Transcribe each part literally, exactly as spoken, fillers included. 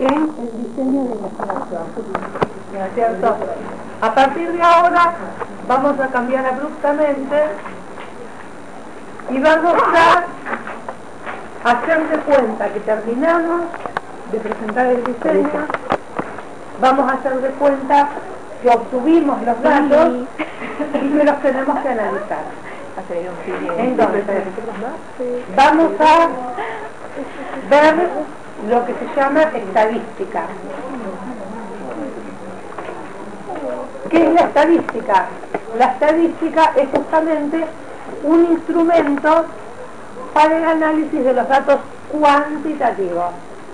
en el diseño de investigación. ¿No es cierto? A partir de ahora vamos a cambiar abruptamente y vamos a hacer de cuenta que terminamos de presentar el diseño, vamos a hacer de cuenta que obtuvimos los datos y que los tenemos que analizar. Entonces, vamos a ver lo que se llama estadística. ¿Qué es la estadística? La estadística es justamente un instrumento para el análisis de los datos cuantitativos,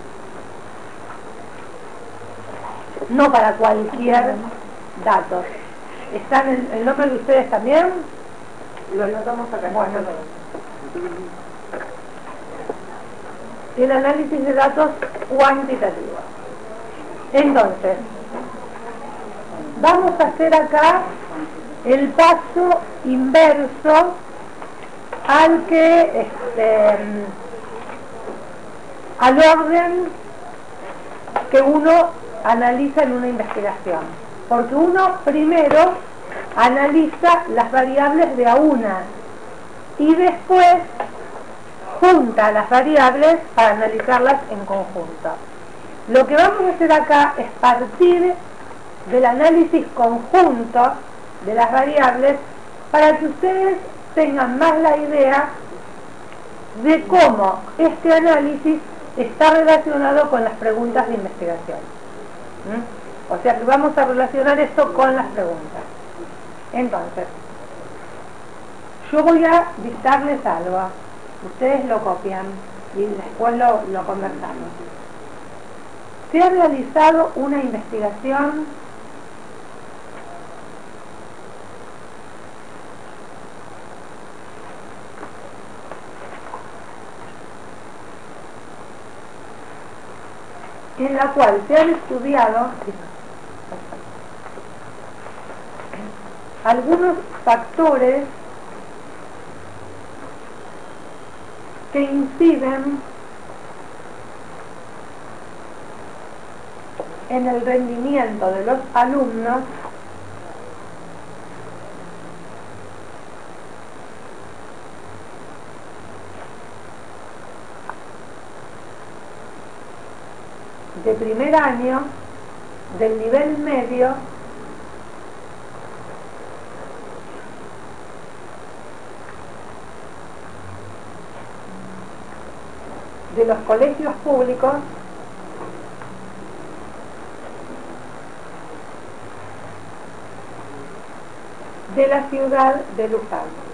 no para cualquier dato. ¿Están en el nombre de ustedes también? Lo anotamos acá. Bueno, el análisis de datos cuantitativos. Entonces, vamos a hacer acá el paso inverso al que este, al orden que uno analiza en una investigación, porque uno primero analiza las variables de a una y después junta las variables para analizarlas en conjunto. Lo que vamos a hacer acá es partir del análisis conjunto de las variables para que ustedes tengan más la idea de cómo este análisis está relacionado con las preguntas de investigación. ¿Mm? O sea que vamos a relacionar esto con las preguntas. Entonces, yo voy a dictarles algo, ustedes lo copian y después lo, lo conversamos. Se ha realizado una investigación en la cual se han estudiado algunos factores que inciden en el rendimiento de los alumnos de primer año, del nivel medio de los colegios públicos de la ciudad de Luján.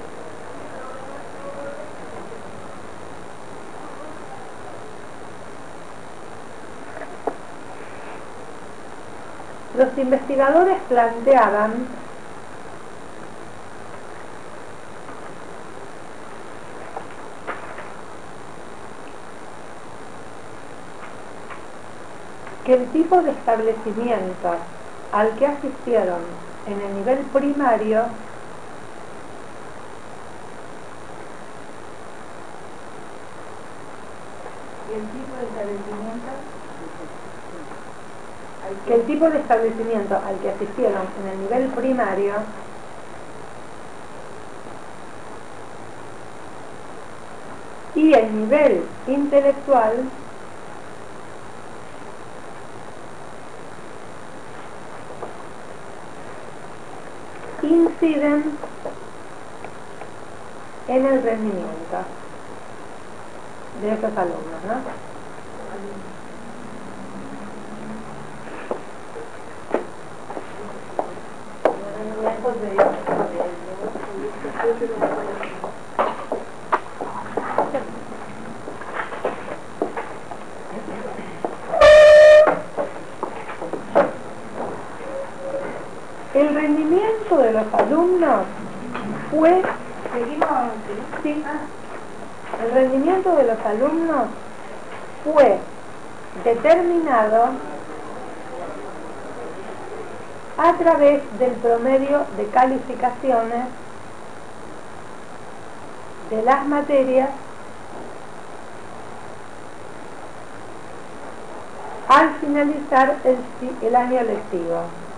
Los investigadores planteaban que el tipo de establecimiento al que asistieron en el nivel primario y el tipo de establecimiento que el tipo de establecimiento al que asistieron en el nivel primario y el nivel intelectual inciden en el rendimiento de estos alumnos, ¿no? El rendimiento de los alumnos fue, seguimos, sí, el rendimiento de los alumnos fue determinado a través del promedio de calificaciones de las materias al finalizar el, el año lectivo.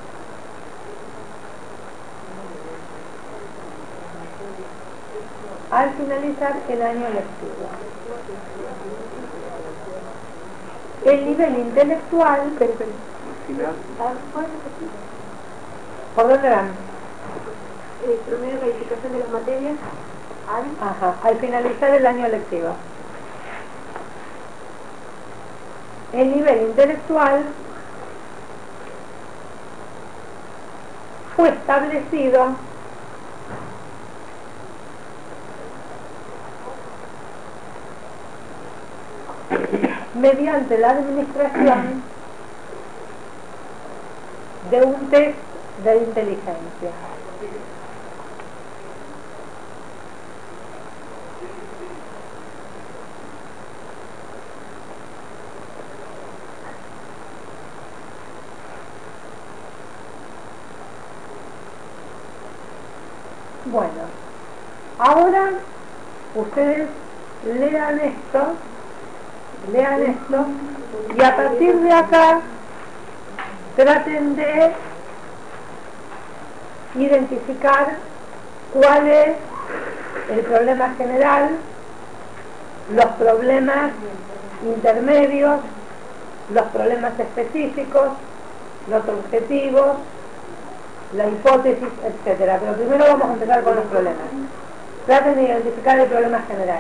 Al finalizar el año lectivo. El nivel intelectual... Pero, pero, ¿por dónde van? El promedio de calificación de las materias al... Ajá, al finalizar el año lectivo. El nivel intelectual fue establecido mediante la administración de un test de inteligencia. Bueno, ahora ustedes lean esto, lean esto, y a partir de acá traten de identificar cuál es el problema general, los problemas intermedios, los problemas específicos, los objetivos, la hipótesis, etcétera. Pero primero vamos a empezar con los problemas. Traten de identificar el problema general.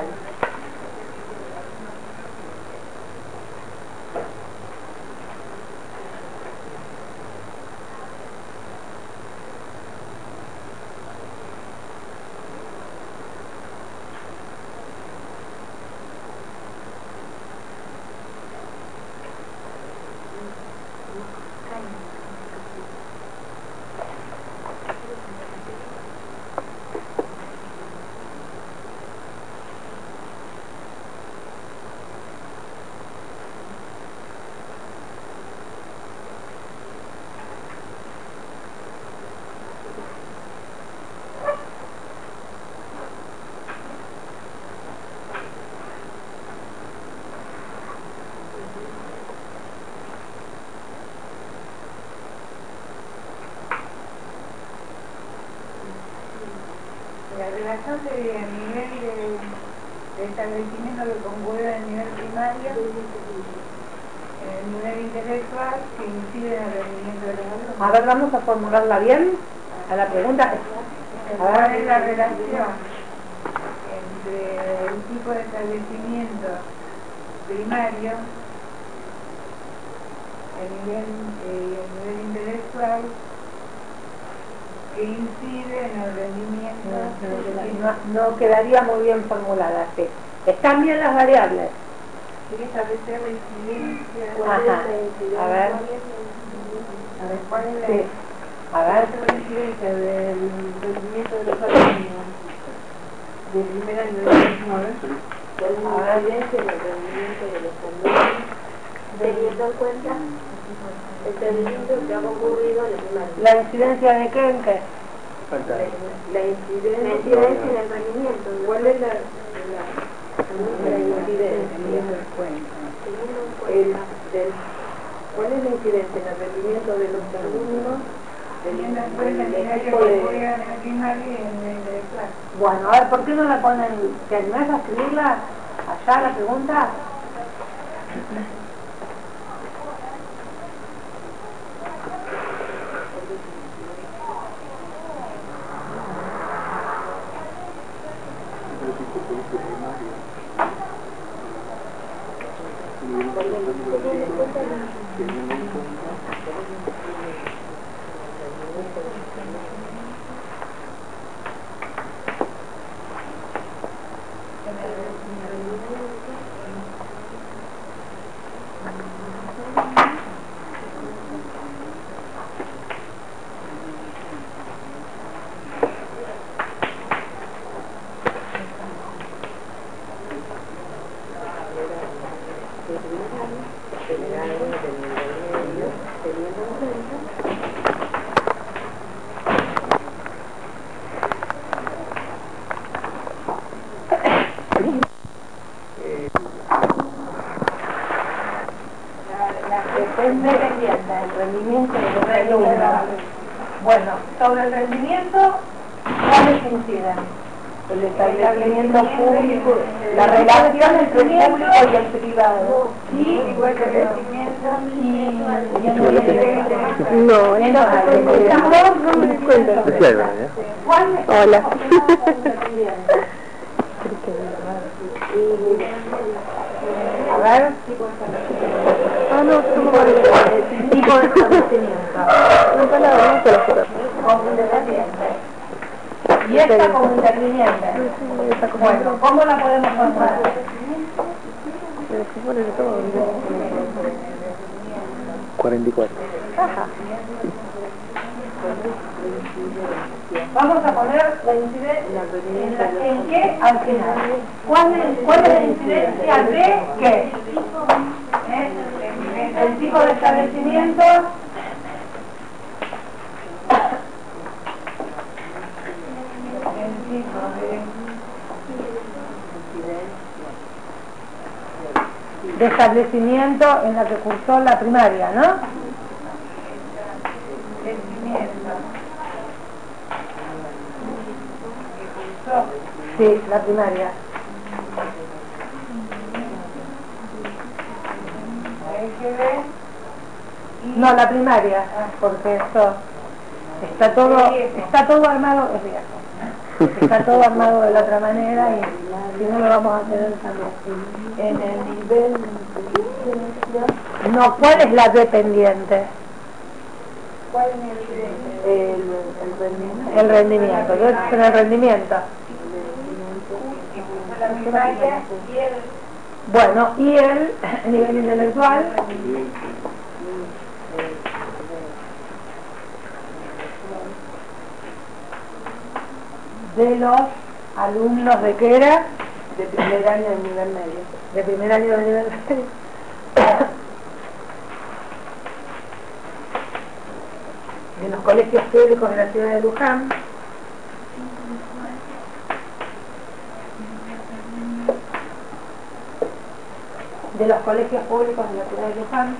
La relación del nivel de, de establecimiento que concuerda en el nivel primario, en el nivel intelectual, que incide en el rendimiento de los alumnos. A ver, vamos a formularla bien a la pregunta. ¿Cuál es la relación entre el tipo de establecimiento primario, el nivel, eh, el nivel intelectual, que incide en el rendimiento? No, no quedaría muy bien formulada, sí. Están bien las variables. Hay que establecer la incidencia. Ajá. A ver. A ver, ¿cuál es la, Sí. A ver. la incidencia del rendimiento de los alumnos del primer año de diecinueve? ¿Cuál es la incidencia del rendimiento de los alumnos teniendo en cuenta el rendimiento que ha ocurrido en el primario? ¿La incidencia de qué en qué? La, la incidencia, la incidencia en el rendimiento. ¿Cuál es la, la, la incidencia? Teniendo en cuenta. El, del, ¿Cuál es la incidencia en el rendimiento de los alumnos? Teniendo en cuenta el equipo de... Bueno, a ver, ¿por qué no la ponen? ¿Te animás a escribirla allá la pregunta? Depende del rendimiento del alumno. Bueno, sobre el rendimiento, ¿cuáles inciden? El establecimiento público, la relación entre el público y el privado. Sí, igual que el establecimiento y... No, entonces, no me cuento. Hola. A ver. Ah, no, tipo de, tipo de establecimiento. nunca la vamos a hacer. Como independiente. Y esta como interviniente. Bueno, ¿cómo la podemos formular? cuarenta y cuatro. Ajá. Vamos a poner la incidencia en, la, en qué al final. ¿Cuál es, cuál es la incidencia de qué? ¿Eh? El tipo de establecimiento. El tipo de, de establecimiento en la que cursó la primaria, ¿no? Establecimiento. Sí, la primaria. No, la primaria, porque esto está todo, está todo armado, es viejo. Está todo armado de la otra manera y si no lo vamos a tener también. En el nivel de... No, ¿cuál es la dependiente? ¿Cuál es el, el, el rendimiento? El rendimiento, ¿qué es el rendimiento? Bueno, y el nivel intelectual de los alumnos de qué era? De primer año de nivel medio. De primer año de nivel medio. De los colegios públicos de la ciudad de Luján. De los colegios públicos de la ciudad de Luján.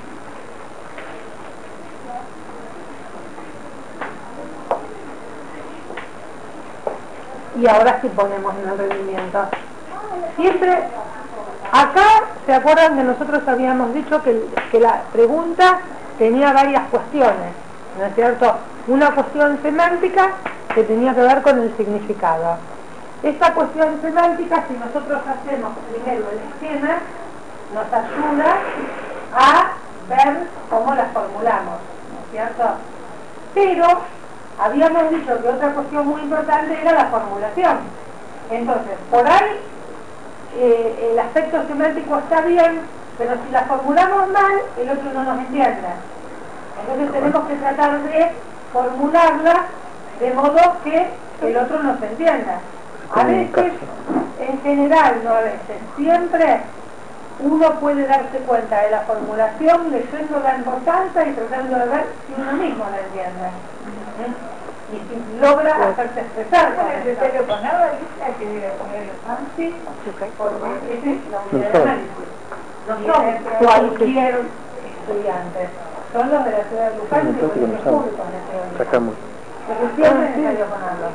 Y ahora sí ponemos en el rendimiento. Siempre, acá, ¿se acuerdan que nosotros habíamos dicho que, que la pregunta tenía varias cuestiones? ¿No es cierto? Una cuestión semántica que tenía que ver con el significado. Esta cuestión semántica, si nosotros hacemos primero el esquema, nos ayuda a ver cómo la formulamos, ¿no es cierto? Pero habíamos dicho que otra cuestión muy importante era la formulación. Entonces, por ahí eh, el aspecto semántico está bien, pero si la formulamos mal, el otro no nos entiende. Entonces tenemos que tratar de formularla de modo que el otro nos entienda. A veces, en general, no a veces, siempre uno puede darse cuenta de la formulación leyéndola en voz alta y tratando de ver si uno mismo la entiende. ¿Eh? Y si logra hacerse expresar. ¿No es necesario poner la lista que debe poner el fancy? Porque esa es la unidad de análisis. No son cualquier estudiante. Son los de la ciudad de Luján y los colegios públicos de la ciudad de Luján. Sacamos. Pero siempre es necesario ponerlo.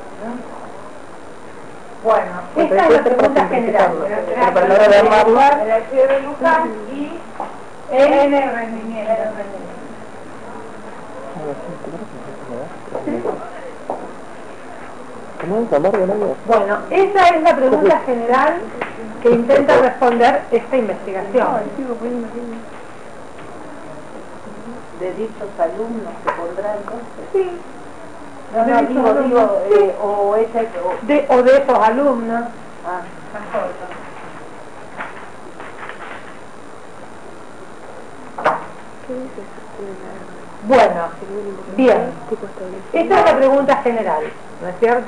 Bueno, esta es la pregunta general. Pero para la hora de armarla, de la ciudad de Luján y en el rendimiento. Bueno, esa es la pregunta general que intenta responder esta investigación. De dichos alumnos que pondrán entonces. Sí. No, no, De digo, dichos digo, alumnos, eh, sí. o ese... O... De, o de esos alumnos. Ah. Bueno, bien. Esta es la pregunta general, ¿no es cierto?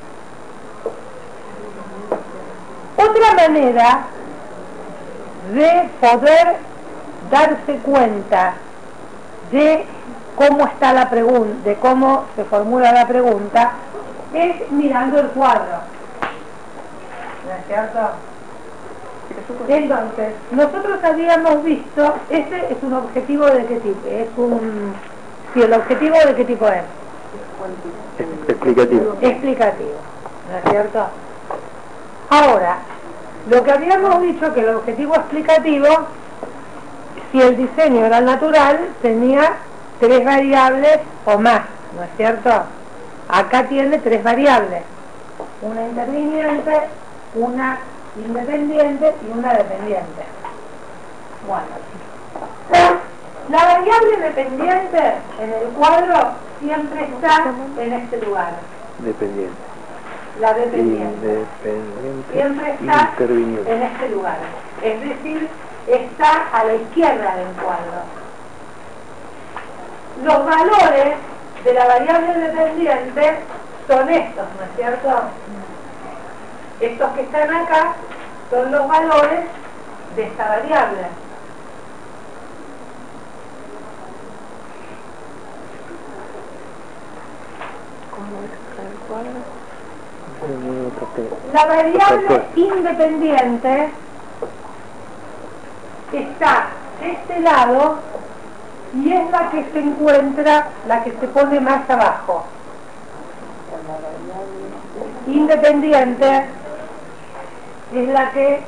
Otra manera de poder darse cuenta de cómo está la pregunta, de cómo se formula la pregunta, es mirando el cuadro, ¿no es cierto? Entonces, nosotros habíamos visto, este es un objetivo de qué tipo, es un... Sí, el objetivo de qué tipo es. Explicativo. Explicativo, ¿no es cierto? Ahora, lo que habíamos dicho que el objetivo explicativo, si el diseño era natural, tenía tres variables o más, ¿no es cierto? Acá tiene tres variables, una interviniente, una independiente y una dependiente. Bueno, la variable dependiente en el cuadro siempre está en este lugar. Dependiente. La dependiente Independiente. siempre está Interviniente. en este lugar, es decir, está a la izquierda del cuadro. Los valores de la variable dependiente son estos, ¿no es cierto? Estos que están acá son los valores de esta variable. La variable independiente está de este lado y es la que se encuentra, la que se pone más abajo. Independiente es la que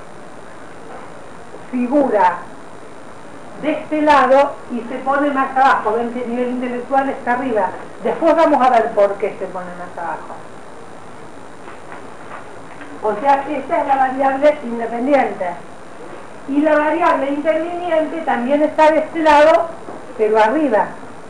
figura de este lado y se pone más abajo. Ven que el nivel intelectual está arriba. Después vamos a ver por qué se pone más abajo. O sea, esta es la variable independiente. Y la variable interviniente también está de este lado, pero arriba.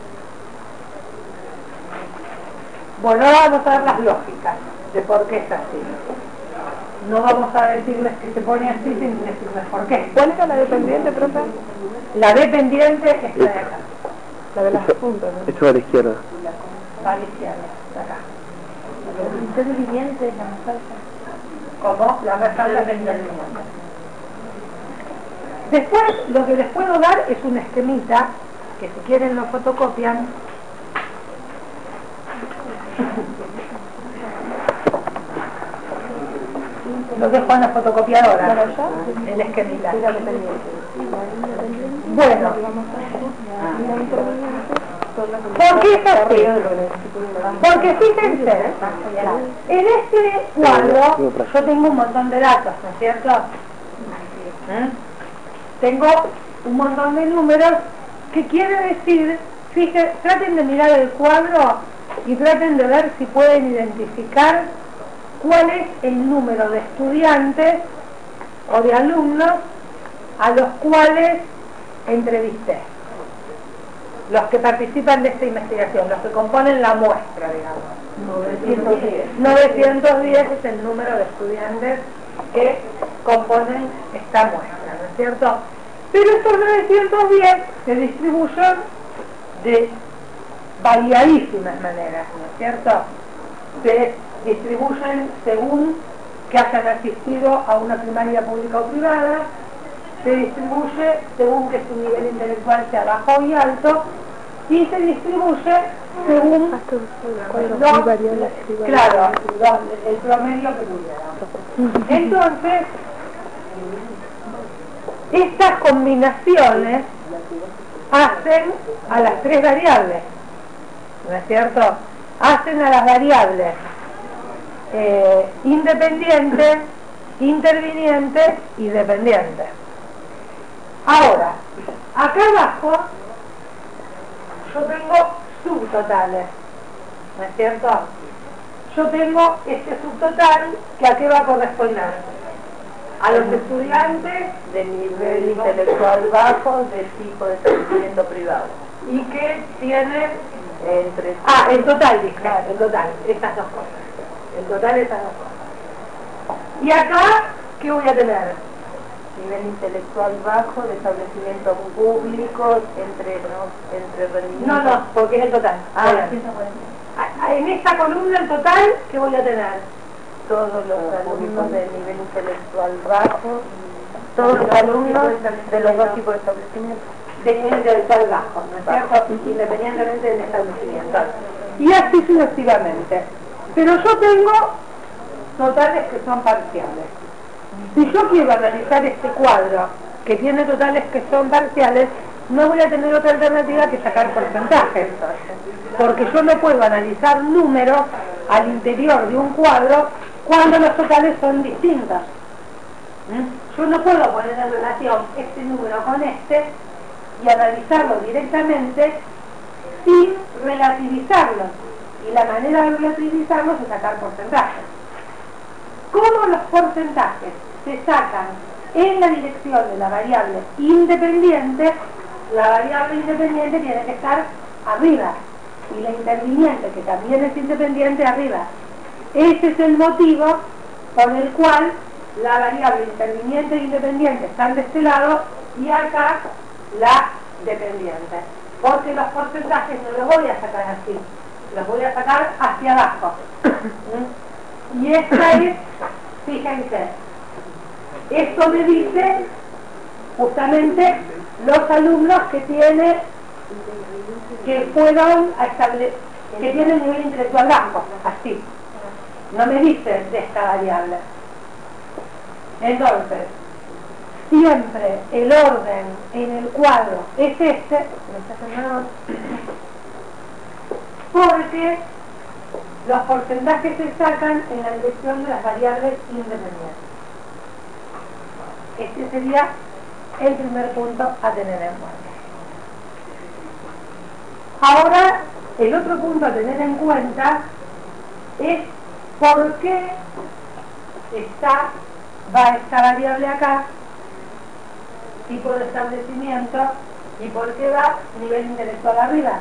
Bueno, ahora vamos a ver las lógicas de por qué es así. No vamos a decirles que se pone así sin decirles por qué. ¿Cuál es la dependiente, profe? La dependiente es la de acá. La de las puntas, ¿no? Esto va a la izquierda. Va a la izquierda, de acá. La interviniente es la más alta. Como la más alta es la interviniente. Después, lo que les puedo dar es un esquemita, que si quieren lo fotocopian. Lo dejo en la fotocopiadora, el esquemita. Bueno, ¿por qué es así? Porque fíjense, en este cuadro yo tengo un montón de datos, ¿no es cierto? ¿Eh? Tengo un montón de números que quiere decir, fíjense, traten de mirar el cuadro y traten de ver si pueden identificar cuál es el número de estudiantes o de alumnos a los cuales entrevisté, los que participan de esta investigación, los que componen la muestra, digamos. novecientos diez es el número de estudiantes que componen esta muestra, ¿no es cierto? Pero estos novecientos diez se distribuyen de variadísimas maneras, ¿no es cierto? Se distribuyen según que hayan asistido a una primaria pública o privada, se distribuye según que su nivel intelectual sea bajo y alto, y se distribuye según los, claro, los, el promedio que tuvieron. Entonces, estas combinaciones hacen a las tres variables, ¿no es cierto? Hacen a las variables eh, independiente, interviniente y dependiente. Ahora, acá abajo yo tengo subtotales, ¿no es cierto? Yo tengo este subtotal que a qué va a corresponder. A los estudiantes De nivel intelectual bajo, de tipo de establecimiento privado. y que tienen... Entre Ah, el total, dije, el total, estas dos cosas. El total, estas dos cosas. Y acá, ¿qué voy a tener? nivel intelectual bajo, de establecimiento público, entre, no, entre rendimientos. No, no, porque es el total. Ah, Bien. ciento cuarenta. Ah, en esta columna, el total, ¿qué voy a tener? Todos los alumnos de nivel intelectual bajo, todos los alumnos de los dos tipos de establecimiento. De nivel intelectual bajo, ¿no es cierto? Independientemente del establecimiento. Y así sucesivamente. Pero yo tengo totales que son parciales. Si yo quiero analizar este cuadro, que tiene totales que son parciales, no voy a tener otra alternativa que sacar porcentajes, porque yo no puedo analizar números al interior de un cuadro cuando los totales son distintos. ¿Mm? Yo no puedo poner en relación este número con este y analizarlo directamente sin relativizarlo, y la manera de relativizarlo es sacar porcentajes. ¿Cómo los porcentajes se sacan en la dirección de la variable independiente? La variable independiente tiene que estar arriba y la interviniente, que también es independiente, arriba. Ese es el motivo por el cual la variable interviniente e independiente están de este lado y acá la dependiente, porque los porcentajes no los voy a sacar así, los voy a sacar hacia abajo. ¿Mm? Y esta es, fíjense, esto me dice justamente los alumnos que tiene que fueron a establecer, que tienen nivel intelectual bajo, así, no me dice de esta variable. Entonces, siempre el orden en el cuadro es este, porque los porcentajes se sacan en la dirección de las variables independientes. Este sería el primer punto a tener en cuenta. Ahora, el otro punto a tener en cuenta es por qué está, va esta variable acá, tipo de establecimiento, y por qué va nivel intelectual arriba.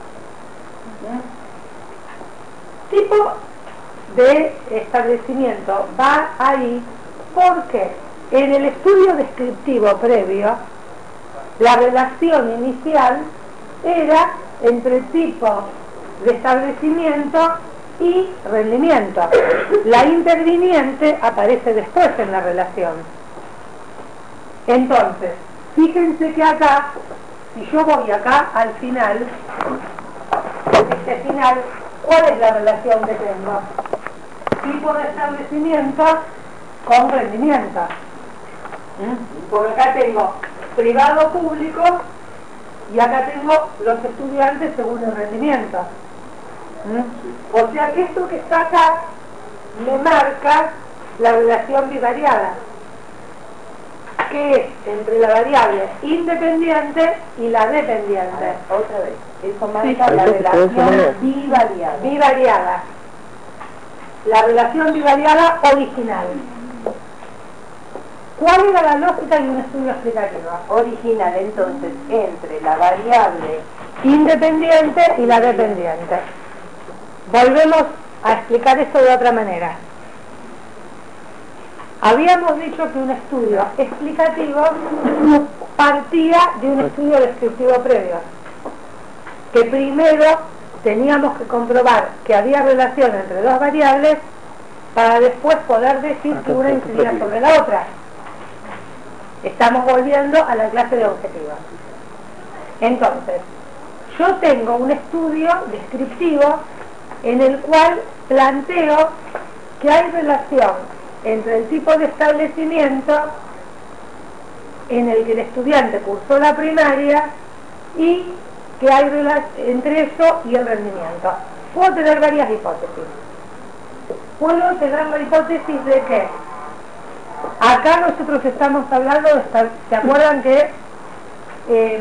¿Mm? Tipo de establecimiento va ahí porque en el estudio descriptivo previo la relación inicial era entre tipo de establecimiento y rendimiento. La interviniente aparece después en la relación. Entonces, fíjense que acá, si yo voy acá al final, este final, ¿cuál es la relación que tengo? Tipo de establecimiento con rendimiento. ¿Mm? Porque acá tengo privado público y acá tengo los estudiantes según el rendimiento. ¿Mm? O sea que esto que está acá me marca la relación bivariada, que es entre la variable independiente y la dependiente. Otra vez, eso marca Sí, la relación bivariada. Bivariada. La relación bivariada original. ¿Cuál era la lógica de un estudio explicativo? Original, entonces, entre la variable Independiente y la dependiente. Volvemos a explicar esto de otra manera. Habíamos dicho que un estudio explicativo partía de un estudio descriptivo previo, que primero teníamos que comprobar que había relación entre dos variables para después poder decir que una incidía sobre la otra. Estamos volviendo a la clase de objetivos. Entonces, yo tengo un estudio descriptivo en el cual planteo que hay relación entre el tipo de establecimiento en el que el estudiante cursó la primaria y que hay relación entre eso y el rendimiento. Puedo tener varias hipótesis. Puedo tener la hipótesis de que acá nosotros estamos hablando de estar, ¿se acuerdan que eh,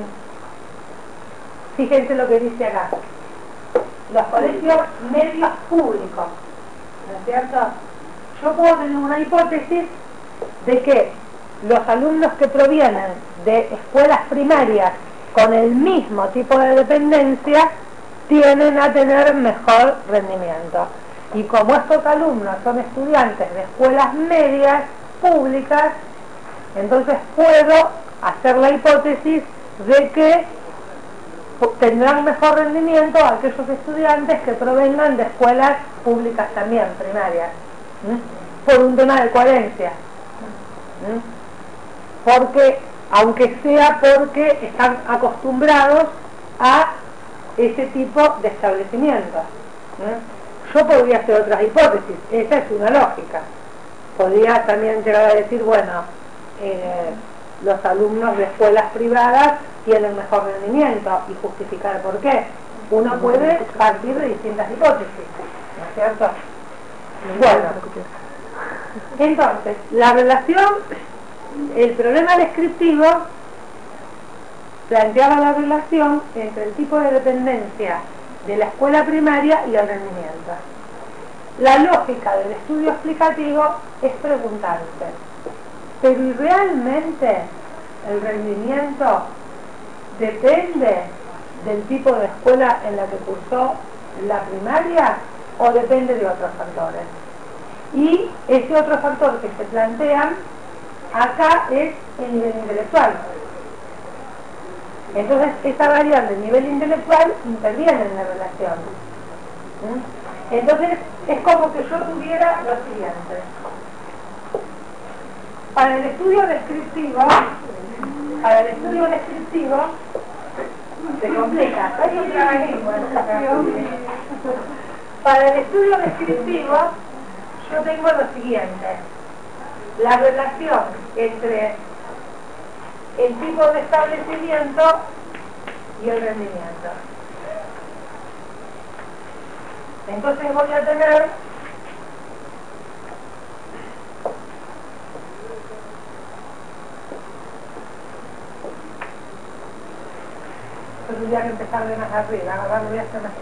fíjense lo que dice acá? Los colegios medios públicos, ¿no es cierto? Yo puedo tener una hipótesis de que los alumnos que provienen de escuelas primarias con el mismo tipo de dependencia tienden a tener mejor rendimiento. Y como estos alumnos son estudiantes de escuelas medias públicas, entonces puedo hacer la hipótesis de que tendrán mejor rendimiento aquellos estudiantes que provengan de escuelas públicas también, primarias. ¿Mm? Por un tema de coherencia. ¿Mm? Porque, aunque sea porque están acostumbrados a ese tipo de establecimiento. ¿Mm? Yo podría hacer otras hipótesis, esa es una lógica. podría también llegar a decir, bueno, eh, los alumnos de escuelas privadas tienen mejor rendimiento y justificar por qué. Uno puede partir de distintas hipótesis, ¿no es cierto? Bueno, entonces, la relación, el problema descriptivo planteaba la relación entre el tipo de dependencia de la escuela primaria y el rendimiento. La lógica del estudio explicativo es preguntarse, ¿pero y realmente el rendimiento depende del tipo de escuela en la que cursó la primaria o depende de otros factores? Y ese otro factor que se plantea acá es el nivel intelectual. Entonces esa variable, el nivel intelectual, interviene en la relación. ¿Mm? Entonces es como que yo tuviera lo siguiente. Para el estudio descriptivo, para el estudio descriptivo, se complica. Hay otra lengua, para el estudio descriptivo, yo tengo lo siguiente. La relación entre el tipo de establecimiento y el rendimiento. Entonces voy a tener tendría que empezar de más arriba, ahora lo voy a hacer más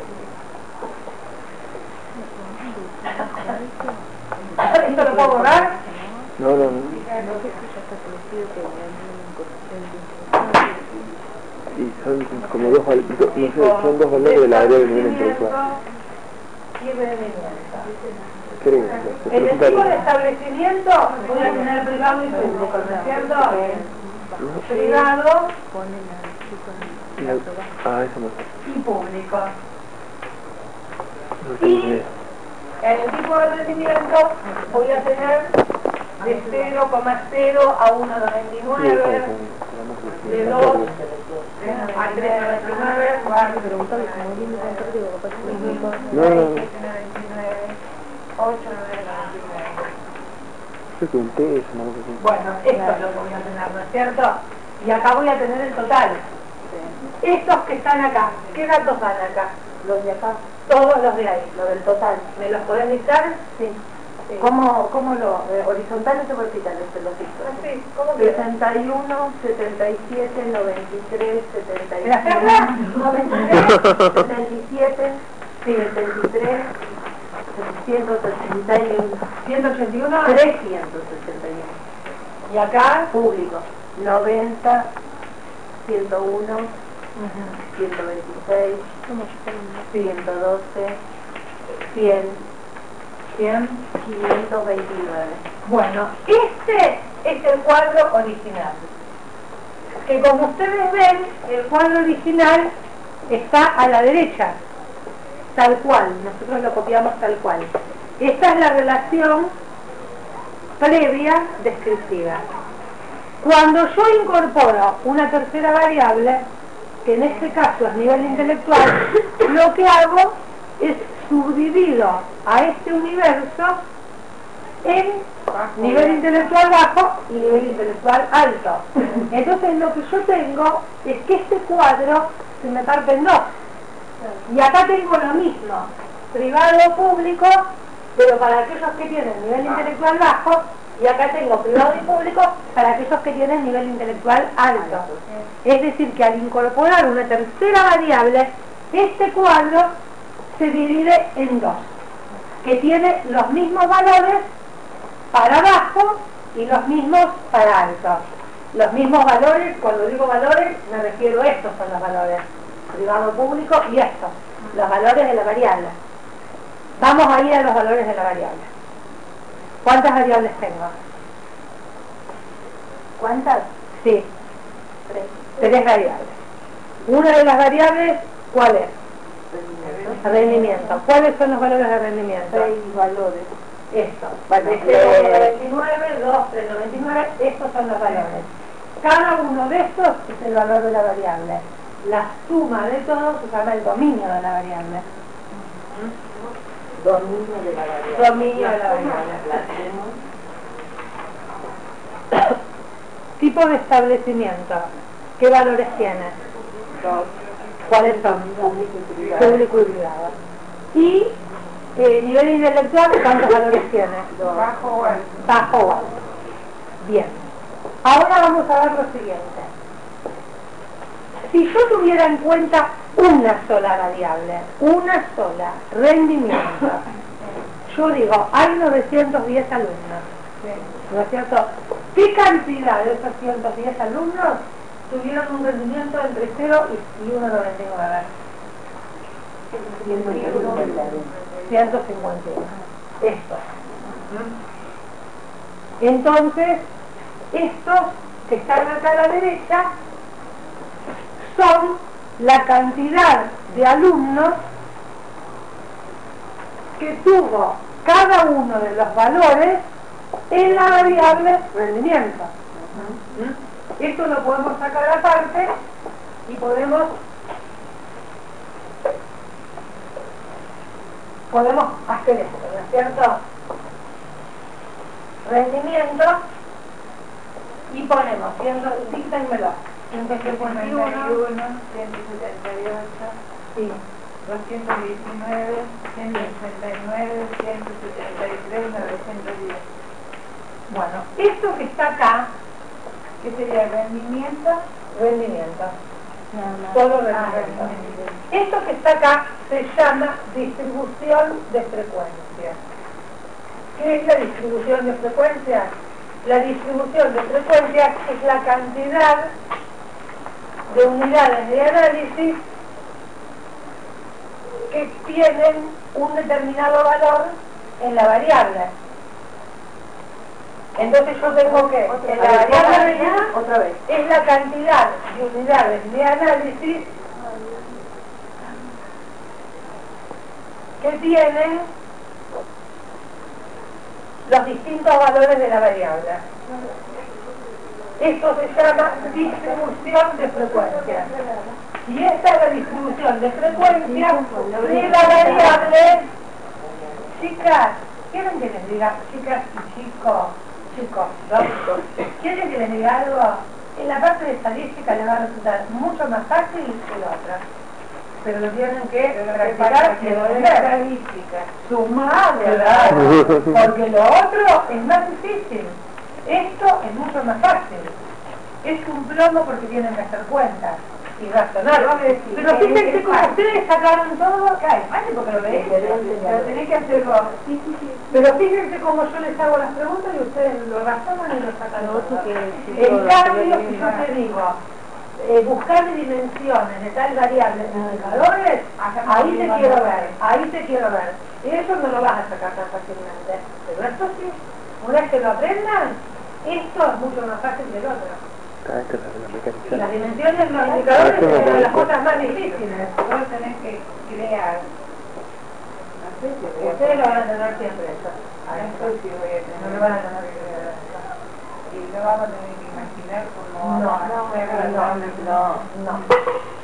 chiquitito. ¿Esto lo puedo borrar? No, no, no. Y son como dos, val- do- no sé, son dos valores de la área de nivel intelectual. Y rendimiento. Creo. En el tipo de establecimiento voy a tener privado y público, ¿no es cierto? Privado Ah, eso no. y público. No tengo Y idea. en el tipo de rendimiento voy a tener de cero coma cero a uno coma noventa y Sí, nueve, está bien, de dos a tres coma noventa y nueve, cuatro, No, no, no. ocho, nueve, noventa y nueve. Yo pregunté eso, no lo sé. Bueno, esto es lo que voy a tener, ¿no es cierto? Y acá voy a tener el total. Estos que están acá, ¿qué datos van acá? Los de acá. Todos los de ahí, lo del total. ¿Me los podés dictar? Sí. Sí. ¿Cómo, cómo lo, eh, horizontales o verticales te lo dicto? Sí, ¿cómo que? sesenta y uno, setenta y siete, noventa y tres, setenta y ¿Me las hablas? noventa y tres, setenta y siete, Sí. setenta y tres, ciento sesenta y uno, ciento ochenta y uno. trescientos sesenta y uno. Y acá, Público, noventa, ciento uno, ciento veintiséis, ciento doce, cien, cien. quinientos veintinueve. Bueno, este es el cuadro original. Que como ustedes ven, el cuadro original está a la derecha, tal cual, nosotros lo copiamos tal cual. Esta es la relación previa descriptiva. Cuando yo incorporo una tercera variable, que en este caso es nivel intelectual, lo que hago es subdivido a este universo en nivel intelectual bajo y nivel intelectual alto. Entonces lo que yo tengo es que este cuadro se me parte en dos. Y acá tengo lo mismo, privado o público, pero para aquellos que tienen nivel intelectual bajo, y acá tengo privado y público para aquellos que tienen nivel intelectual alto. Es decir, que al incorporar una tercera variable, este cuadro se divide en dos, que tiene los mismos valores para abajo y los mismos para alto. Los mismos valores, cuando digo valores, me refiero a estos son los valores, privado, público y estos, los valores de la variable. Vamos a ir a los valores de la variable. ¿Cuántas variables tengo? ¿Cuántas? Sí, Tres. tres variables. Una de las variables, ¿cuál es? Rendimiento. ¿Cuáles son los valores de rendimiento? Seis valores. Esto. Bueno, De cero coma noventa y nueve, dos, tres coma noventa y nueve, estos son los valores. Cada uno de estos es el valor de la variable. La suma de todos se llama el dominio de la variable. Dominio de la variable. Dominio de la variable. Tipo de establecimiento, ¿qué valores tiene? ¿Cuáles son? Público y privado. Y eh, nivel intelectual, ¿cuántos valores tiene? Bajo o alto. Bajo o alto. Bien. Ahora vamos a ver lo siguiente. Si yo tuviera en cuenta una sola variable, una sola, rendimiento, yo digo, hay novecientos diez alumnos, ¿no es cierto? ¿Qué cantidad de esos ciento diez alumnos tuvieron un rendimiento entre cero y uno coma noventa y nueve? ciento cincuenta y uno. Esto. Entonces, estos que están acá a la derecha son la cantidad de alumnos que tuvo cada uno de los valores en la variable rendimiento. ¿Mm? Esto lo podemos sacar aparte y podemos podemos hacer esto, ¿no es cierto? Rendimiento y ponemos, ciento, díctenmelo, ciento cincuenta y uno, ciento setenta y ocho, sí, doscientos diecinueve, ciento sesenta y nueve, ciento setenta y tres, novecientos diez. bueno, esto que está acá, ¿Qué sería rendimiento? rendimiento, No, solo Ah, rendimiento. rendimiento. Esto que está acá se llama distribución de frecuencia. ¿Qué es la distribución de frecuencia? La distribución de frecuencia es la cantidad de unidades de análisis que tienen un determinado valor en la variable. Entonces yo tengo que, en la variable Otra vez. es la cantidad de unidades de análisis que tienen los distintos valores de la variable. Esto se llama distribución de frecuencia. Y esta es la distribución de frecuencia de la variable. Chicas, ¿quieren que les diga, chicas y chicos, chicos, ¿no? ¿Quieren que les diga algo? En la parte de estadística les va a resultar mucho más fácil que la otra. Pero lo tienen que practicar y entender. Sumar, ¿verdad? Porque lo otro es más difícil. Esto es mucho más fácil. Es un plomo porque tienen que hacer cuentas y razonar. Pero fíjense como ustedes sacaron todo. Porque lo veis. Pero tenés que hacer vos. Pero fíjense cómo yo les hago las preguntas y ustedes lo razonan y lo sacan todo. En cambio, si yo te digo, Eh, buscar dimensiones de tal variable en indicadores, ahí te quiero ver, ahí te quiero ver. Y eso no lo vas a sacar tan fácilmente. Pero esto sí, una vez que lo aprendan, esto es mucho más fácil que el otro. Y las dimensiones de los indicadores son una de las cosas más difíciles. Vos tenés que crear. Ustedes lo van a tener siempre eso. A esto sí voy a tener. No lo van a tener que creer eso. Y lo vamos a tener que imaginar como... No, no, no, no, no.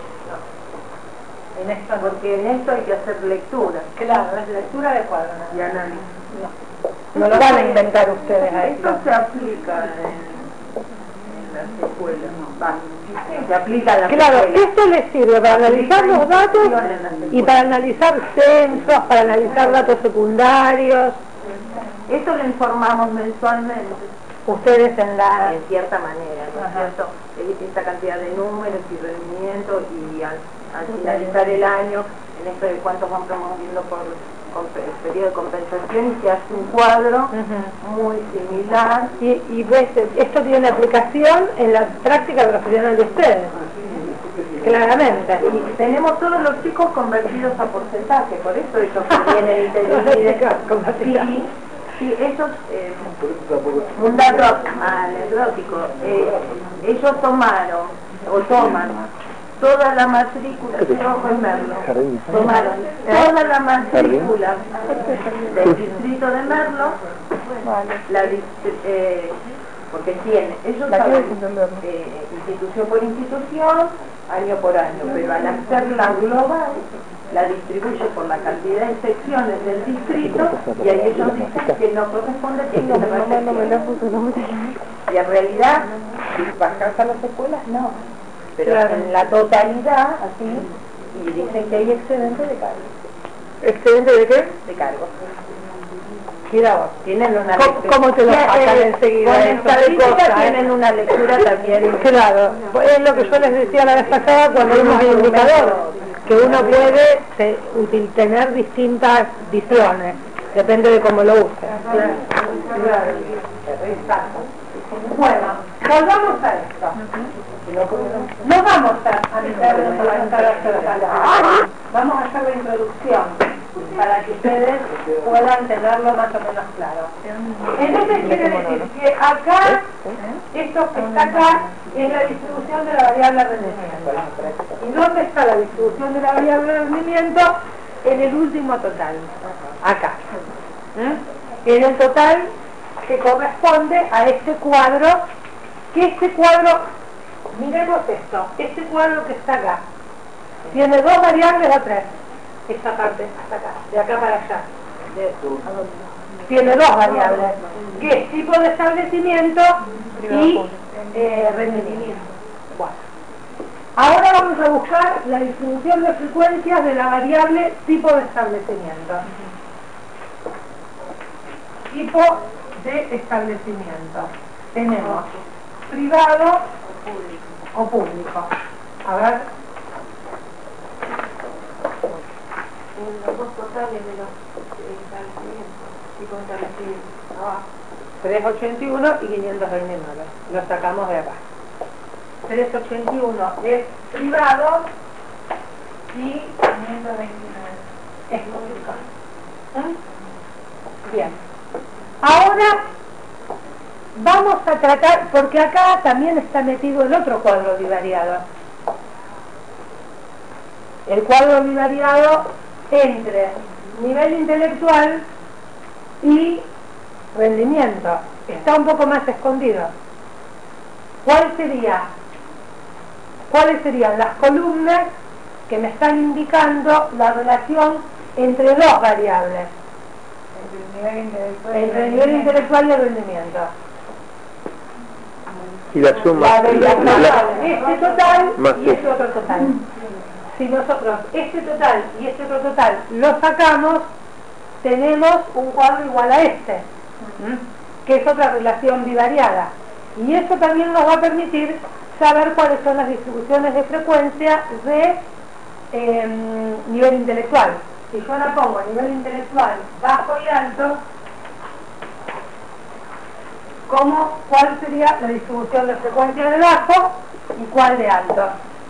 En esto, porque en esto hay que hacer lectura. Claro, es lectura de cuadros. Y análisis. No. No lo van a inventar ustedes a esto. Esto se aplica en, en las escuelas, ¿no? Va, se aplica a las Claro, escuelas. esto les sirve para analizar los datos y para analizar censos, para analizar datos secundarios. Esto lo informamos mensualmente. Ustedes en la... En cierta manera, ¿no es Ajá. cierto? Esta cantidad de números y rendimientos y al, al finalizar el año, en esto de cuántos van promoviendo por, por el periodo de compensación y se hace un cuadro Ujú. muy similar. Y, y ves, esto tiene aplicación en la práctica profesional de ustedes, claramente. Y tenemos todos los chicos convertidos a porcentaje, por eso ellos que vienen y te dividen. Sí, sí, ellos, eh, un dato anecdótico, eh, ellos tomaron, o toman, toda la matrícula, ojo en Merlo, tomaron toda la matrícula del distrito de Merlo, la, eh, porque tiene, ellos saben, eh, institución por institución, año por año, pero al hacerla global, la distribuye por la cantidad de secciones del distrito y ahí ellos dicen que no corresponde que no me y en realidad bajarse a las escuelas no, pero claro, en la totalidad, así, y dicen que hay excedente de cargo. ¿Excedente de qué? De cargo. Mira vos, tienen una ¿Cómo, lectura. ¿Cómo te lo sacan eh, enseguida? Con estadística cosa, tienen ¿eh? una lectura también. Claro, es lo que yo les decía la vez pasada cuando vimos el indicador, que uno puede te, util, tener distintas visiones, depende de cómo lo use. Claro, claro. Exacto. Bueno, volvamos a esto. No vamos a meternos a avanzar hasta la palabra. Vamos a hacer la introducción para que ustedes puedan tenerlo más o menos claro. Entonces quiere decir que acá, esto que está acá, es la distribución de la variable rendimiento. ¿Y dónde está la distribución de la variable rendimiento? En el último total. Acá. ¿Mm? En el total que corresponde a este cuadro, que este cuadro, miremos esto, este cuadro que está acá, tiene dos variables o tres, esta parte hasta acá, de acá para allá, de, tiene dos variables, que es tipo de establecimiento y eh, rendimiento. Bueno. Ahora vamos a buscar la distribución de frecuencias de la variable tipo de establecimiento. Tipo de establecimiento. Tenemos privado o público. A ver. Los dos totales de los establecimientos. Tipo de establecimiento. Abajo. trescientos ochenta y uno y quinientos veintinueve. Lo sacamos de acá. trescientos ochenta y uno es privado y quinientos veintinueve es público. ¿Mm? Bien. Ahora vamos a tratar, porque acá también está metido el otro cuadro bivariado. El cuadro bivariado entre nivel intelectual y rendimiento. Está un poco más escondido. ¿Cuál sería? ¿Cuáles serían las columnas que me están indicando la relación entre dos variables? Entre el nivel intelectual, entre el nivel intelectual y el rendimiento. Y la suma. La de la, la, la, este total más y este otro total. Si nosotros este total y este otro total lo sacamos, tenemos un cuadro igual a este, ¿Mm? que es otra relación bivariada. Y eso también nos va a permitir saber cuáles son las distribuciones de frecuencia de eh, nivel intelectual. Si yo la pongo a nivel intelectual bajo y alto, ¿cómo, ¿cuál sería la distribución de frecuencia de bajo y cuál de alto?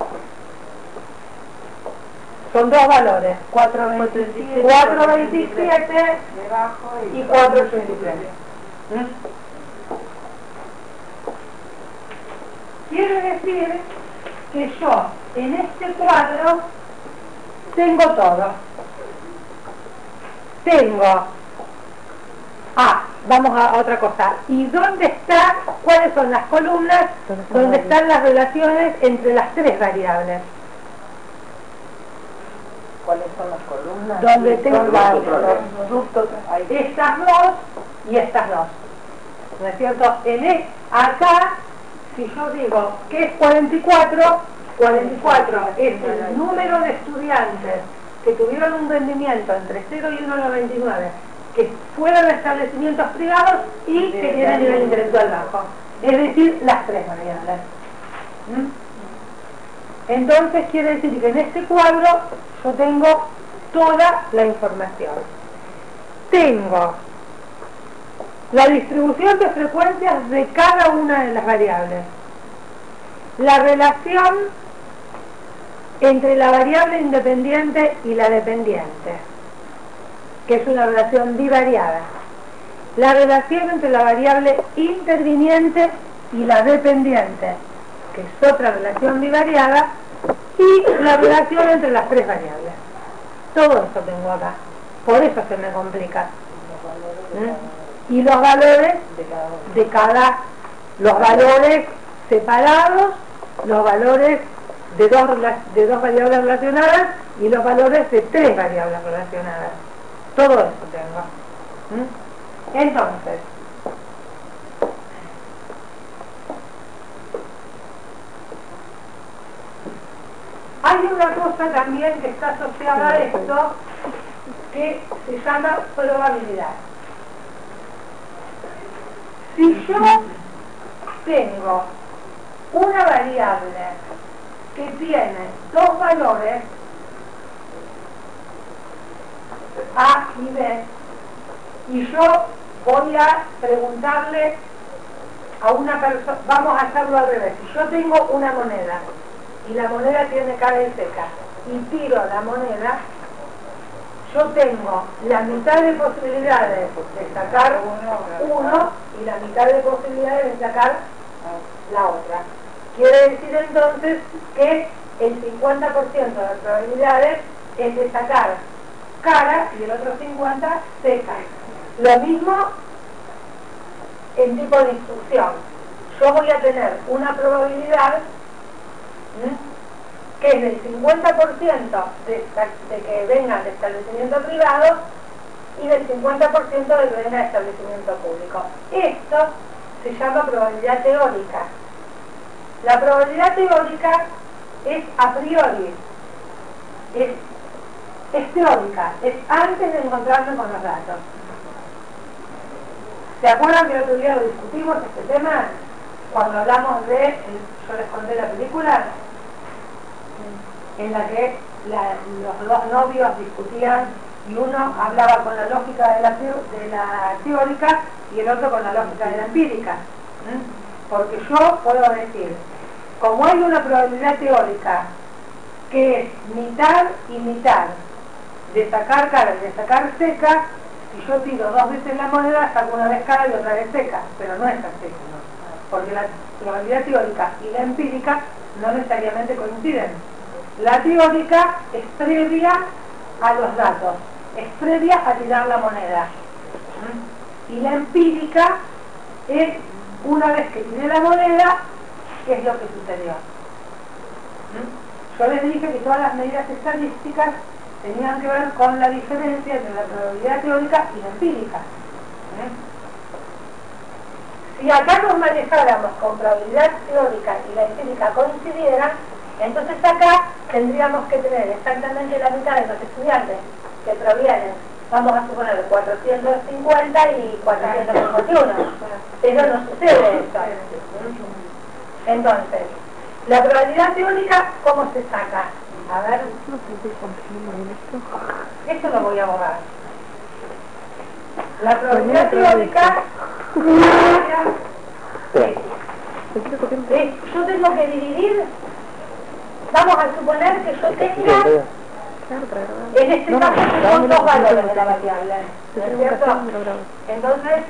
Son dos valores, cuatrocientos veintisiete y cuatrocientos ochenta y tres. ¿Mm? Quiere decir que yo en este cuadro tengo todo. Tengo, ah, vamos a otra cosa. ¿Y dónde está, cuáles son las columnas donde están las relaciones entre las tres variables? ¿Cuáles son las columnas? Donde tengo los productos, estas dos y estas dos. ¿No es cierto? En el, acá, si yo digo que es cuarenta y cuatro, cuarenta y cuatro es el número de estudiantes que tuvieron un rendimiento entre cero y uno coma noventa y nueve, que fueron establecimientos privados y que tienen nivel intelectual bajo. Es decir, las tres variables. ¿Mm? Entonces quiere decir que en este cuadro yo tengo toda la información. Tengo la distribución de frecuencias de cada una de las variables, la relación entre la variable independiente y la dependiente, que es una relación bivariada, la relación entre la variable interviniente y la dependiente, que es otra relación bivariada, y la relación entre las tres variables. Todo eso tengo acá, por eso se me complica. ¿Mm? Y los valores de cada, los valores separados, los valores de dos, de dos variables relacionadas y los valores de tres variables relacionadas. Todo eso tengo. ¿Mm? Entonces, Hay una cosa también que está asociada a esto que se llama probabilidad. Si yo tengo una variable que tiene dos valores, A y B, y yo voy a preguntarle a una persona, vamos a hacerlo al revés, si yo tengo una moneda y la moneda tiene cara y seca y tiro la moneda, yo tengo la mitad de posibilidades de sacar uno y la mitad de posibilidades de sacar la otra. Quiere decir entonces que el cincuenta por ciento de las probabilidades es de sacar cara y el otro cincuenta por ciento seca. Lo mismo en tipo de instrucción. Yo voy a tener una probabilidad ¿sí? que es del cincuenta por ciento de, de que vengan de establecimiento privado y del cincuenta por ciento de que venga de establecimiento público. Esto se llama probabilidad teórica. La probabilidad teórica es a priori, es, es teórica, es antes de encontrarme con los datos. ¿Se acuerdan que el otro día lo discutimos este tema? Cuando hablamos de, yo les conté la película, en la que la, los dos novios discutían y uno hablaba con la lógica de la, de la teórica y el otro con la lógica de la empírica. ¿Mm? Porque yo puedo decir, como hay una probabilidad teórica que es mitad y mitad de sacar cara y de sacar seca, si yo tiro dos veces la moneda, saco una vez cara y otra vez seca, pero no es así, ¿no? Porque la probabilidad teórica y la empírica no necesariamente coinciden. La teórica es previa a los datos, es previa a tirar la moneda. ¿Mm? Y la empírica es una vez que tiré la moneda, ¿qué es lo que sucedió? ¿Mm? Yo les dije que todas las medidas estadísticas tenían que ver con la diferencia entre la probabilidad teórica y la empírica. ¿Eh? Si acá nos manejáramos con probabilidad teórica y la empírica coincidieran, entonces acá tendríamos que tener exactamente la mitad de los estudiantes que provienen, vamos a suponer, cuatrocientos cincuenta y cuatrocientos cincuenta y uno. Pero no sucede esto. Entonces, la probabilidad teórica, ¿cómo se saca? A ver, esto lo voy a borrar. La probabilidad teórica es, es, yo tengo que dividir, vamos a suponer que yo tenga, en este caso tengo dos valores de la variable, ¿no es cierto? Entonces,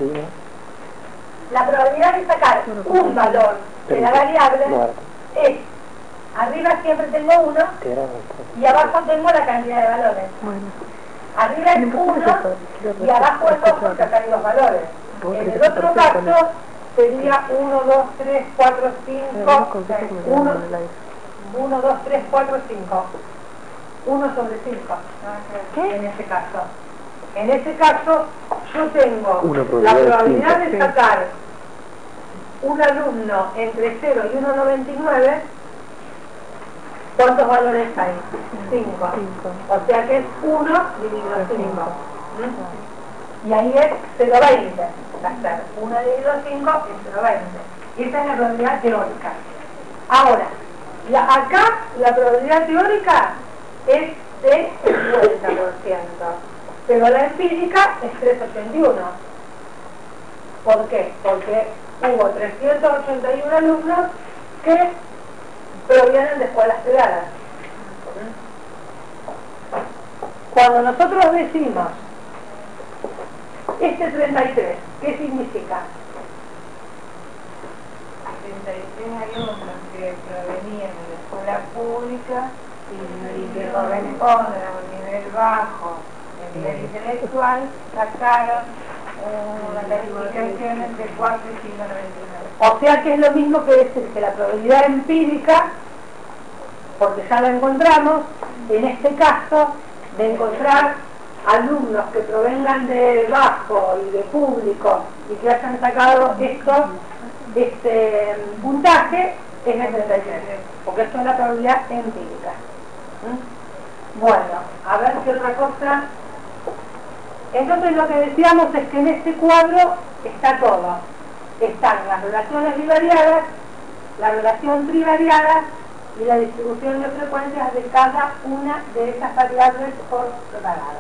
la probabilidad de sacar un valor de la variable es, arriba siempre tengo uno y abajo tengo la cantidad de valores. Arriba es uno y abajo es dos porque acá hay los valores. En el otro caso sería uno, dos, tres, cuatro, cinco, uno, dos, tres, cuatro, cinco. uno sobre cinco. En este caso. En este caso yo tengo la probabilidad de sacar un alumno entre cero y uno coma noventa y nueve. ¿Cuántos valores hay? cinco. O sea que es uno dividido cinco. ¿Mm? Y ahí es cero coma veinte. Hacer uno dividido cinco es cero coma veinte. Y esa es la probabilidad teórica. Ahora, la, acá la probabilidad teórica es de cincuenta por ciento. Pero la empírica es tres coma ochenta y uno. ¿Por qué? Porque hubo trescientos ochenta y uno alumnos que provienen de escuelas privadas. Cuando nosotros decimos este treinta y tres, ¿qué significa? treinta y tres alumnos que provenían de la escuela pública y que corresponden a un nivel bajo, el nivel intelectual, sacaron una calificación entre cuatro y cinco coma noventa y nueve. O sea que es lo mismo que decir que la probabilidad empírica, porque ya la encontramos, en este caso, de encontrar alumnos que provengan de bajo y de público y que hayan sacado esto, este puntaje, es el treinta y tres, porque esto es la probabilidad empírica. ¿Mm? Bueno, a ver qué otra cosa. Entonces lo que decíamos es que en este cuadro está todo. Están las relaciones bivariadas, la relación trivariada y la distribución de frecuencias de cada una de esas variables por separado.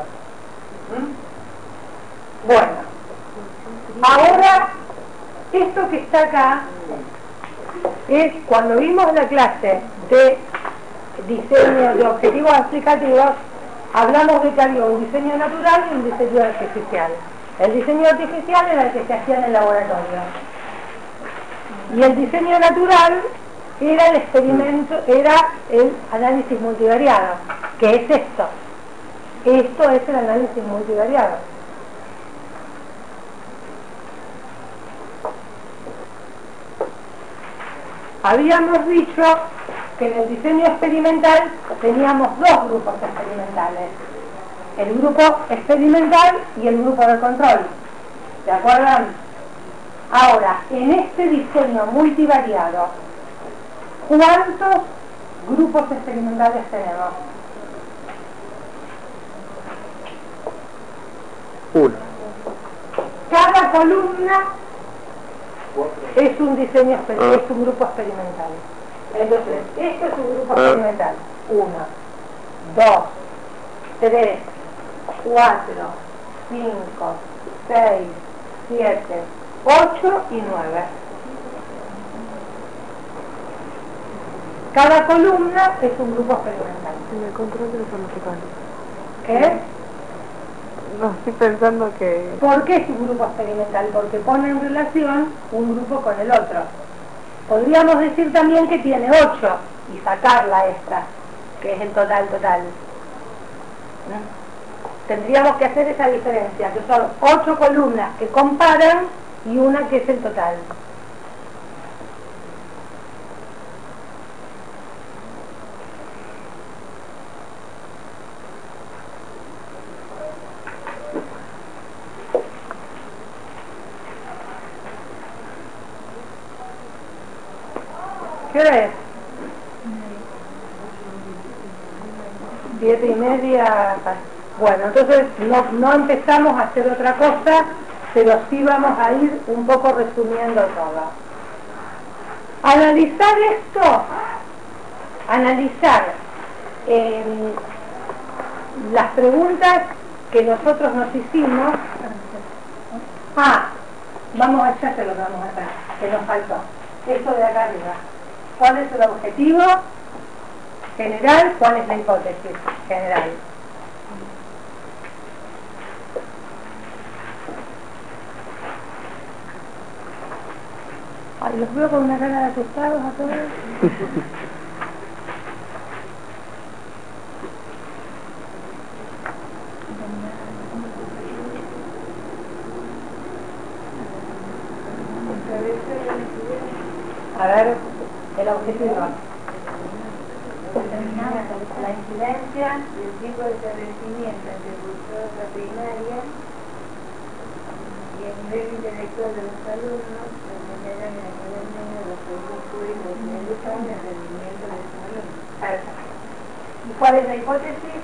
¿Mm? Bueno, ahora esto que está acá es cuando vimos la clase de diseño de objetivos aplicativos, hablamos de que había un diseño natural y un diseño artificial. El diseño artificial era el que se hacía en el laboratorio y el diseño natural era el experimento, era el análisis multivariado, que es esto. Esto es el análisis multivariado. Habíamos dicho que en el diseño experimental teníamos dos grupos experimentales, el grupo experimental y el grupo de control. ¿Se acuerdan? Ahora, en este diseño multivariado, ¿cuántos grupos experimentales tenemos? Uno. Cada columna es un diseño, es un grupo experimental. Entonces, este es un grupo experimental. Uno, dos, tres, cuatro, cinco, seis, siete, ocho y nueve. Cada columna es un grupo experimental. En el control de los americanos. ¿Qué? No, estoy pensando que... ¿Por qué es un grupo experimental? Porque pone en relación un grupo con el otro. Podríamos decir también que tiene ocho y sacarla esta, que es el total total. ¿No? Tendríamos que hacer esa diferencia, que son ocho columnas que comparan y una que es el total. ¿Qué hora es? Siete y media. Bueno, entonces no, no empezamos a hacer otra cosa, pero sí vamos a ir un poco resumiendo todo. Analizar esto, analizar eh, las preguntas que nosotros nos hicimos. Ah, vamos a echarse lo que vamos a hacer, que nos faltó. Esto de acá arriba. ¿Cuál es el objetivo general? ¿Cuál es la hipótesis general? Ay, los veo con una cara de asustados a todos. A ver, el objetivo. Determinar la incidencia y el tipo de establecimiento entre cursos primaria y el nivel intelectual de los alumnos, de manera que el nivel medio de los servicios públicos y educación y el rendimiento de los alumnos. ¿Y cuál es la hipótesis?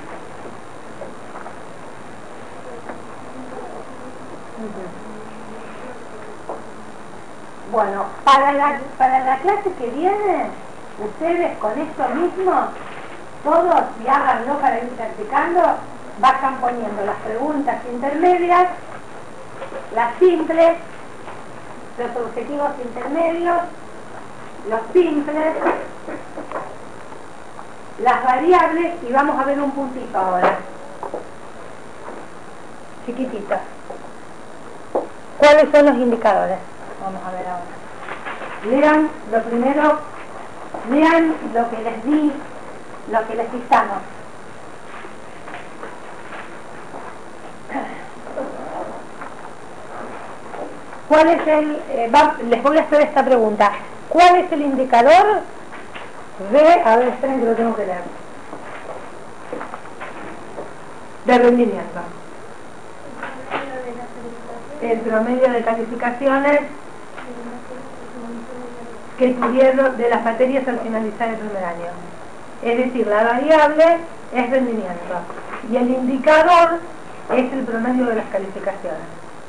Bueno, para la, para la clase que viene, ustedes con esto mismo, todos, y háganlo para ir practicando, vayan poniendo las preguntas intermedias, las simples, los objetivos intermedios, los simples, las variables, y vamos a ver un puntito ahora, chiquitito. ¿Cuáles son los indicadores? Vamos a ver ahora. Lean lo primero, lean lo que les di, lo que les dictamos. ¿Cuál es el, eh, va, les voy a hacer esta pregunta, ¿cuál es el indicador de, a ver, esperen que lo tengo que leer, de rendimiento? El promedio de calificaciones que tuvieron de las materias al finalizar el primer año. Es decir, la variable es rendimiento y el indicador es el promedio de las calificaciones.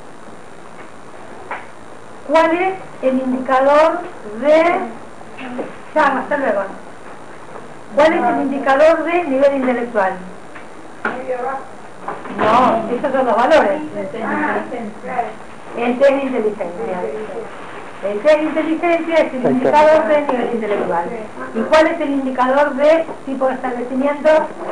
¿Cuál es el indicador de... Ya, hasta luego. ¿Cuál es el indicador de nivel intelectual? No, esos son los valores. El test de inteligencia. El test de inteligencia es el indicador de nivel intelectual. ¿Y cuál es el indicador de tipo de establecimiento?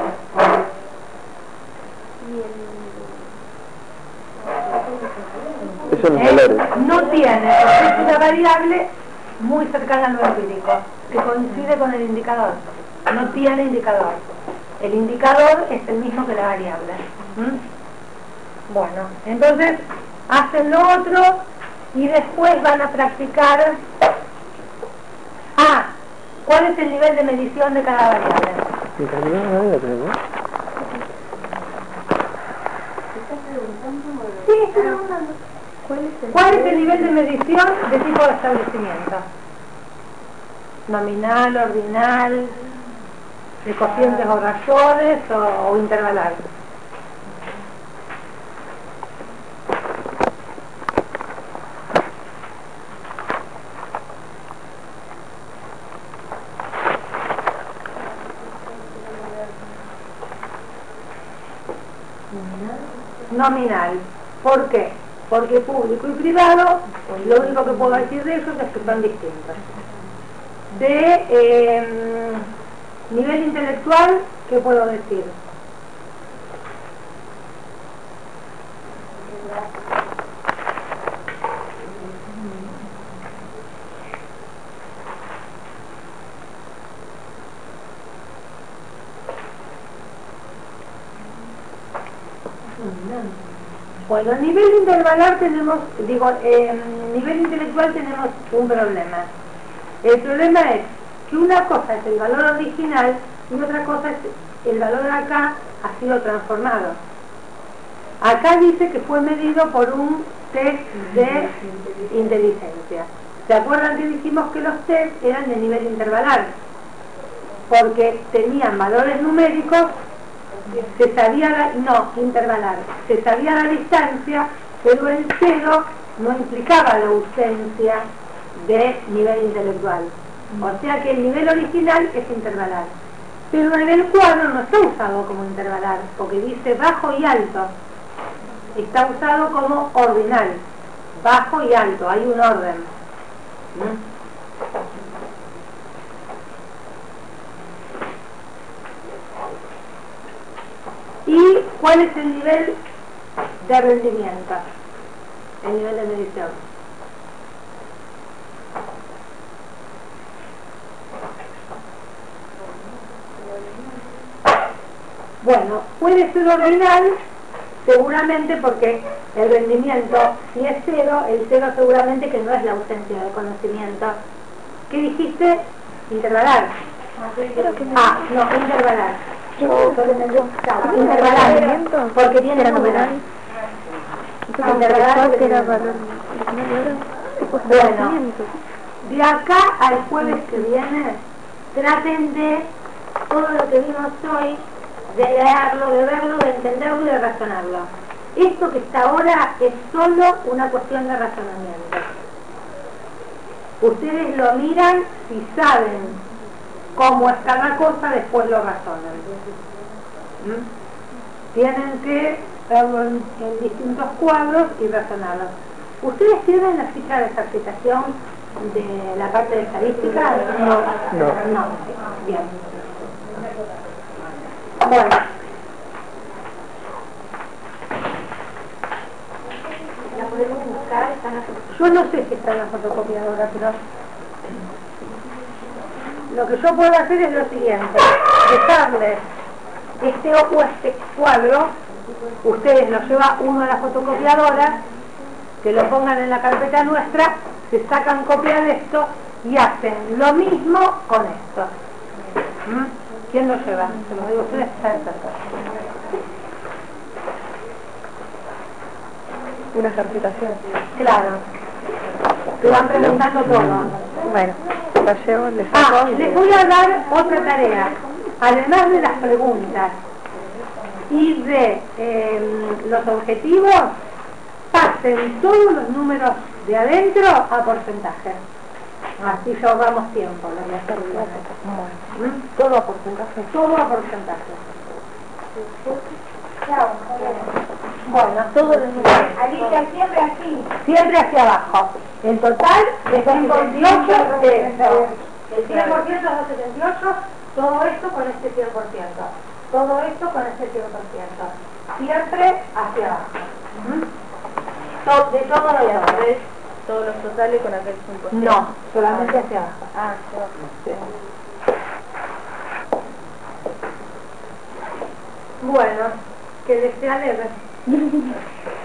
Esos son los ¿Eh? valores. No tiene, es una variable muy cercana al lo empírico, que coincide con el indicador. No tiene indicador. El indicador es el mismo que la variable. ¿Mm? Bueno, entonces hacen lo otro y después van a practicar. Ah, ¿cuál es el nivel de medición de cada variable? En realidad no había tenemos. Sí, estoy preguntando. ¿Cuál es el nivel de medición de tipo de establecimiento? Nominal, ordinal, de cocientes o rayones o, o intervalar. Nominal. ¿Por qué? Porque público y privado, lo único que puedo decir de ellos es que son distintos. De eh, nivel intelectual, ¿qué puedo decir? Bueno, a nivel intervalar tenemos, digo, eh, nivel intelectual tenemos un problema. El problema es que una cosa es el valor original y otra cosa es el valor acá ha sido transformado. Acá dice que fue medido por un test de inteligencia. ¿Se acuerdan que dijimos que los test eran de nivel intervalar? Porque tenían valores numéricos, se sabía la, no, intervalar, se sabía la distancia, pero el cero no implicaba la ausencia de nivel intelectual. O sea que el nivel original es intervalar. Pero en el cuadro no está usado como intervalar, porque dice bajo y alto. Está usado como ordinal, bajo y alto, hay un orden. ¿Mm? ¿Y cuál es el nivel de rendimiento? El nivel de medición. Bueno, puede ser ordinal, seguramente porque el rendimiento, si es cero, el cero seguramente que no es la ausencia de conocimiento. ¿Qué dijiste? Intervalar. Ah, no, intervalar. Yo solo me dio intervalar, porque tiene numeral. Intervalar que era valor. Bueno, de acá al jueves que viene, traten de todo lo que vimos hoy, de leerlo, de verlo, de entenderlo y de razonarlo. Esto que está ahora es solo una cuestión de razonamiento. Ustedes lo miran, si saben cómo es cada cosa, después lo razonan. ¿Mm? Tienen que verlo en, en distintos cuadros y razonarlo. ¿Ustedes tienen la ficha de ejercitación de la parte de estadística? No. No. No. Bien. Bueno. ¿La podemos buscar? Yo no sé si está en la fotocopiadora, pero lo que yo puedo hacer es lo siguiente: dejarles este o este cuadro, ustedes lo llevan uno a la fotocopiadora, que lo pongan en la carpeta nuestra, se sacan copia de esto y hacen lo mismo con esto. ¿Mm? ¿Quién lo lleva? Se lo digo a ustedes, está en cerca. Una ejercitación. Claro. Te van preguntando todo. Bueno, la llevo, le saco. Ah, les voy a dar otra tarea. además de las preguntas y de eh, los objetivos, pasen todos los números de adentro a porcentaje. Así ya ahorramos tiempo, lo voy a hacer bien. ¿Mm? Todo a porcentaje. Todo a porcentaje. Chao. Bueno, todo el número. Alicia, siempre aquí. Siempre hacia abajo. En total, de cien por ciento de eso. El cien por ciento es doscientos setenta y ocho, todo esto con este cien por ciento. Todo esto con este cien por ciento. Siempre hacia abajo. ¿Mm? To- de todo lo de abajo. Todos los totales con aquel cien por ciento. No, solamente hacia abajo. Ah, yo. Bueno, que les sea leve.